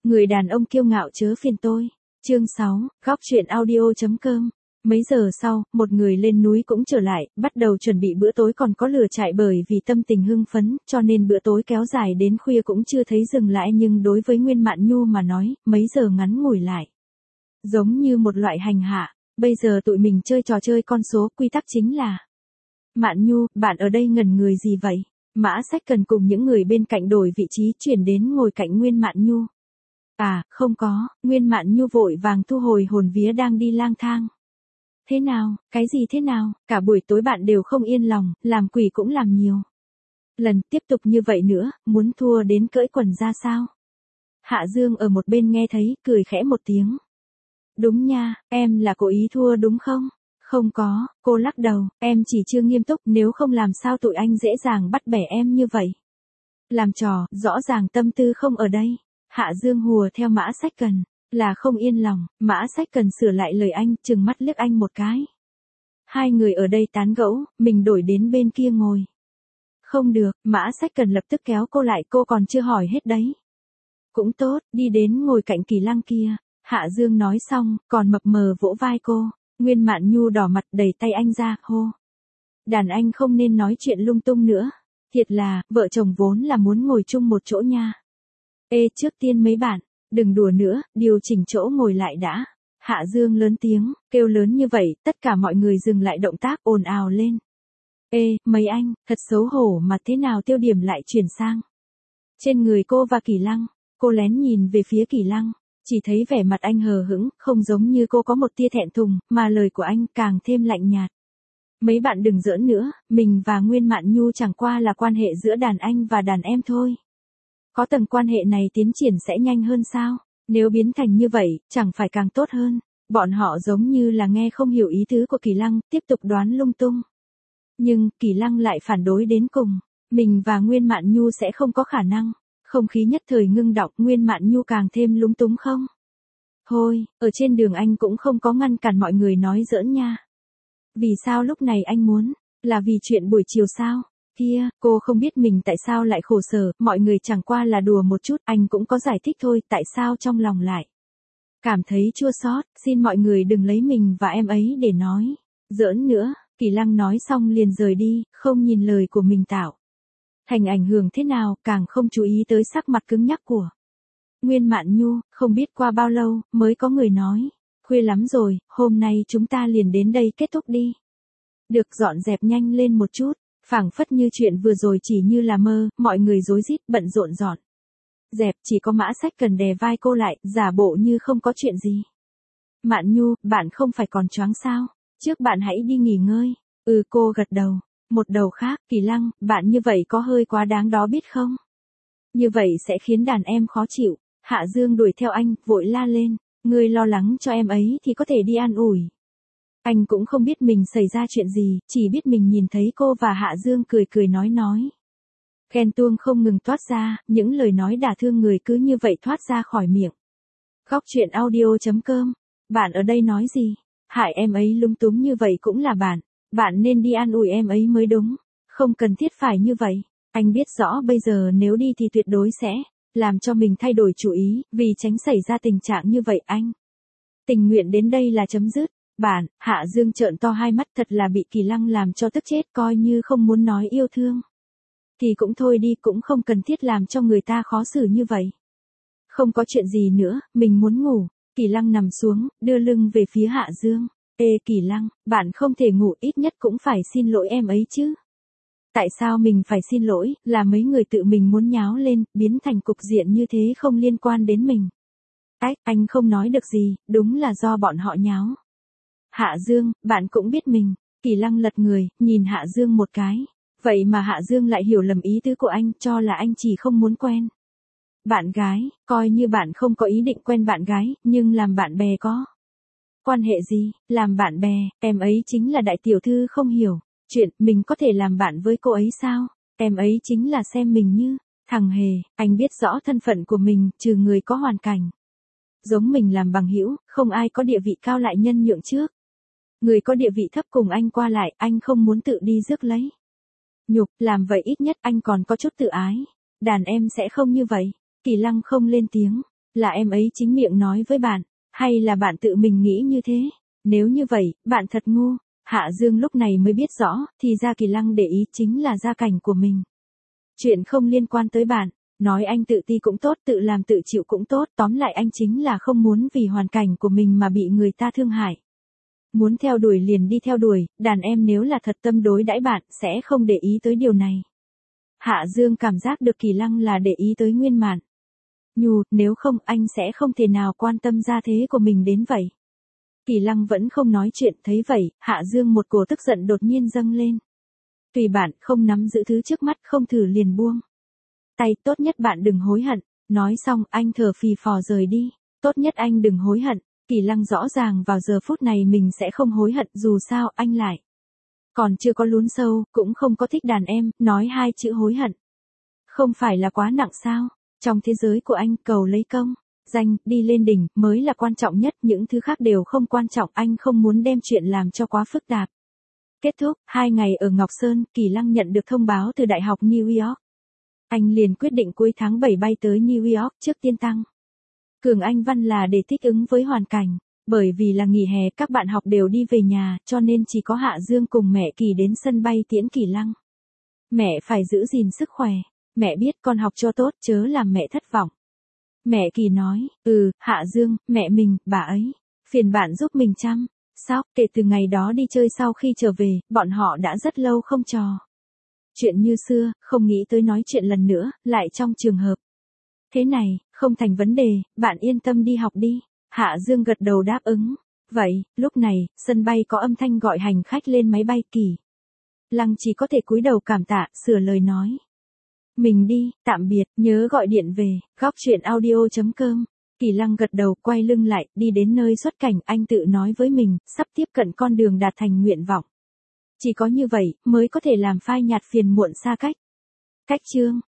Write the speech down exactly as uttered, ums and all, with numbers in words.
Người đàn ông kiêu ngạo chớ phiền tôi. Chương sáu, góc truyện audio.com. Mấy giờ sau, một người lên núi cũng trở lại, bắt đầu chuẩn bị bữa tối còn có lửa trại bởi vì tâm tình hưng phấn, cho nên bữa tối kéo dài đến khuya cũng chưa thấy dừng lại nhưng đối với Nguyên Mạn Nhu mà nói, mấy giờ ngắn ngủi lại. Giống như một loại hành hạ, bây giờ tụi mình chơi trò chơi con số, quy tắc chính là. Mạn Nhu, bạn ở đây ngẩn người gì vậy? Mã Sách Cần cùng những người bên cạnh đổi vị trí chuyển đến ngồi cạnh Nguyên Mạn Nhu. À, không có, Nguyên Mạn Nhu vội vàng thu hồi hồn vía đang đi lang thang. Thế nào, cái gì thế nào, cả buổi tối bạn đều không yên lòng, làm quỷ cũng làm nhiều. Lần tiếp tục như vậy nữa, muốn thua đến cởi quần ra sao? Hạ Dương ở một bên nghe thấy, cười khẽ một tiếng. Đúng nha, em là cố ý thua đúng không? Không có, cô lắc đầu, em chỉ chưa nghiêm túc, nếu không làm sao tụi anh dễ dàng bắt bẻ em như vậy. Làm trò, rõ ràng tâm tư không ở đây. Hạ Dương hùa theo Mã Sách Cần, là không yên lòng, Mã Sách Cần sửa lại lời anh, trừng mắt liếc anh một cái. Hai người ở đây tán gẫu, mình đổi đến bên kia ngồi. Không được, Mã Sách Cần lập tức kéo cô lại, cô còn chưa hỏi hết đấy. Cũng tốt, đi đến ngồi cạnh Kỳ Lăng kia. Hạ Dương nói xong, còn mập mờ vỗ vai cô. Nguyên Mạn Nhu đỏ mặt đẩy tay anh ra, hô. Đàn anh không nên nói chuyện lung tung nữa. Thiệt là, vợ chồng vốn là muốn ngồi chung một chỗ nha. Ê, trước tiên mấy bạn, đừng đùa nữa, điều chỉnh chỗ ngồi lại đã. Hạ Dương lớn tiếng, kêu lớn như vậy, tất cả mọi người dừng lại động tác ồn ào lên. Ê, mấy anh, thật xấu hổ mà thế nào tiêu điểm lại chuyển sang. Trên người cô và Kỳ Lăng, cô lén nhìn về phía Kỳ Lăng, chỉ thấy vẻ mặt anh hờ hững, không giống như cô có một tia thẹn thùng, mà lời của anh càng thêm lạnh nhạt. Mấy bạn đừng giỡn nữa, mình và Nguyên Mạn Nhu chẳng qua là quan hệ giữa đàn anh và đàn em thôi. Có tầng quan hệ này tiến triển sẽ nhanh hơn sao? Nếu biến thành như vậy, chẳng phải càng tốt hơn. Bọn họ giống như là nghe không hiểu ý tứ của Kỳ Lăng, tiếp tục đoán lung tung. Nhưng, Kỳ Lăng lại phản đối đến cùng. Mình và Nguyên Mạn Nhu sẽ không có khả năng. Không khí nhất thời ngưng đọng, Nguyên Mạn Nhu càng thêm lúng túng không? Thôi, ở trên đường anh cũng không có ngăn cản mọi người nói giỡn nha. Vì sao lúc này anh muốn? Là vì chuyện buổi chiều sao? Kia, cô không biết mình tại sao lại khổ sở, mọi người chẳng qua là đùa một chút, anh cũng có giải thích thôi, tại sao trong lòng lại cảm thấy chua xót, xin mọi người đừng lấy mình và em ấy để nói giỡn nữa. Kỳ Lăng nói xong liền rời đi, không nhìn lời của mình tạo thành ảnh hưởng thế nào, càng không chú ý tới sắc mặt cứng nhắc của Nguyên Mạn Nhu. Không biết qua bao lâu, mới có người nói, khuya lắm rồi, hôm nay chúng ta liền đến đây kết thúc đi. Được, dọn dẹp nhanh lên một chút. Phảng phất như chuyện vừa rồi chỉ như là mơ, mọi người rối rít bận rộn dọn dẹp, chỉ có Mã Sách Cần đè vai cô lại, giả bộ như không có chuyện gì. Mạn Nhu, bạn không phải còn choáng sao? Trước bạn hãy đi nghỉ ngơi. Ừ, cô gật đầu. Một đầu khác, Kỳ Lăng, bạn như vậy có hơi quá đáng đó biết không? Như vậy sẽ khiến đàn em khó chịu. Hạ Dương đuổi theo anh, vội la lên. Ngươi lo lắng cho em ấy thì có thể đi an ủi. Anh cũng không biết mình xảy ra chuyện gì, chỉ biết mình nhìn thấy cô và Hạ Dương cười cười nói nói. Ghen tuông không ngừng toát ra, những lời nói đả thương người cứ như vậy thoát ra khỏi miệng. Góc truyện audio.com. Bạn ở đây nói gì? Hại em ấy lung túng như vậy cũng là bạn. Bạn nên đi an ủi em ấy mới đúng. Không cần thiết phải như vậy. Anh biết rõ bây giờ nếu đi thì tuyệt đối sẽ làm cho mình thay đổi chủ ý, vì tránh xảy ra tình trạng như vậy anh. Tình nguyện đến đây là chấm dứt. Bạn, Hạ Dương trợn to hai mắt, thật là bị Kỳ Lăng làm cho tức chết, coi như không muốn nói yêu thương. Thì cũng thôi đi, cũng không cần thiết làm cho người ta khó xử như vậy. Không có chuyện gì nữa, mình muốn ngủ. Kỳ Lăng nằm xuống, đưa lưng về phía Hạ Dương. Ê Kỳ Lăng, bạn không thể ngủ, ít nhất cũng phải xin lỗi em ấy chứ. Tại sao mình phải xin lỗi, là mấy người tự mình muốn nháo lên, biến thành cục diện như thế không liên quan đến mình. Ách, anh không nói được gì, đúng là do bọn họ nháo. Hạ Dương, bạn cũng biết mình. Kỳ Lăng lật người, nhìn Hạ Dương một cái. Vậy mà Hạ Dương lại hiểu lầm ý tứ của anh, cho là anh chỉ không muốn quen bạn gái, coi như bạn không có ý định quen bạn gái, nhưng làm bạn bè có quan hệ gì, làm bạn bè, em ấy chính là đại tiểu thư không hiểu chuyện, mình có thể làm bạn với cô ấy sao? Em ấy chính là xem mình như thằng hề, anh biết rõ thân phận của mình, trừ người có hoàn cảnh giống mình làm bằng hữu, không ai có địa vị cao lại nhân nhượng trước. Người có địa vị thấp cùng anh qua lại, anh không muốn tự đi rước lấy nhục, làm vậy ít nhất anh còn có chút tự ái. Đàn em sẽ không như vậy. Kỳ Lăng không lên tiếng, Là em ấy chính miệng nói với bạn, hay là bạn tự mình nghĩ như thế? Nếu như vậy, bạn thật ngu. Hạ Dương lúc này mới biết rõ, thì ra Kỳ Lăng để ý chính là gia cảnh của mình. Chuyện không liên quan tới bạn, nói anh tự ti cũng tốt, tự làm tự chịu cũng tốt, tóm lại anh chính là không muốn vì hoàn cảnh của mình mà bị người ta thương hại. Muốn theo đuổi liền đi theo đuổi, đàn em nếu là thật tâm đối đãi bạn, sẽ không để ý tới điều này. Hạ Dương cảm giác được Kỳ Lăng là để ý tới Nguyên Mạn. Nhù, nếu không anh sẽ không thể nào quan tâm gia thế của mình đến vậy. Kỳ Lăng vẫn không nói chuyện, thấy vậy, Hạ Dương một cổ tức giận đột nhiên dâng lên. Tùy bạn, không nắm giữ thứ trước mắt, không thử liền buông tay, tốt nhất bạn đừng hối hận. Nói xong, anh thở phì phò rời đi. Tốt nhất anh đừng hối hận. Kỳ Lăng rõ ràng vào giờ phút này mình sẽ không hối hận, dù sao anh lại còn chưa có lún sâu, cũng không có thích đàn em, nói hai chữ hối hận không phải là quá nặng sao? Trong thế giới của anh, cầu lấy công danh, đi lên đỉnh mới là quan trọng nhất, những thứ khác đều không quan trọng, anh không muốn đem chuyện làm cho quá phức tạp. Kết thúc, hai ngày ở Ngọc Sơn, Kỳ Lăng nhận được thông báo từ Đại học New York. Anh liền quyết định cuối tháng bảy bay tới New York trước tiên tăng cường Anh văn là để thích ứng với hoàn cảnh. Bởi vì là nghỉ hè, các bạn học đều đi về nhà, cho nên chỉ có Hạ Dương cùng mẹ Kỳ đến sân bay tiễn Kỳ Lăng. Mẹ phải giữ gìn sức khỏe. Mẹ biết con học cho tốt, chớ làm mẹ thất vọng. Mẹ Kỳ nói, ừ, Hạ Dương, mẹ mình, bà ấy, phiền bạn giúp mình chăm sóc. Kể từ ngày đó đi chơi sau khi trở về, bọn họ đã rất lâu không trò chuyện như xưa, không nghĩ tới nói chuyện lần nữa, lại trong trường hợp thế này, không thành vấn đề, bạn yên tâm đi học đi. Hạ Dương gật đầu đáp ứng. Vậy, lúc này, sân bay có âm thanh gọi hành khách lên máy bay. Kỳ Lăng chỉ có thể cúi đầu cảm tạ, sửa lời nói. Mình đi, tạm biệt, nhớ gọi điện về, góc chuyện audio chấm com. Kỳ Lăng gật đầu, quay lưng lại, đi đến nơi xuất cảnh, anh tự nói với mình, sắp tiếp cận con đường đạt thành nguyện vọng. Chỉ có như vậy, mới có thể làm phai nhạt phiền muộn xa cách. Cách chương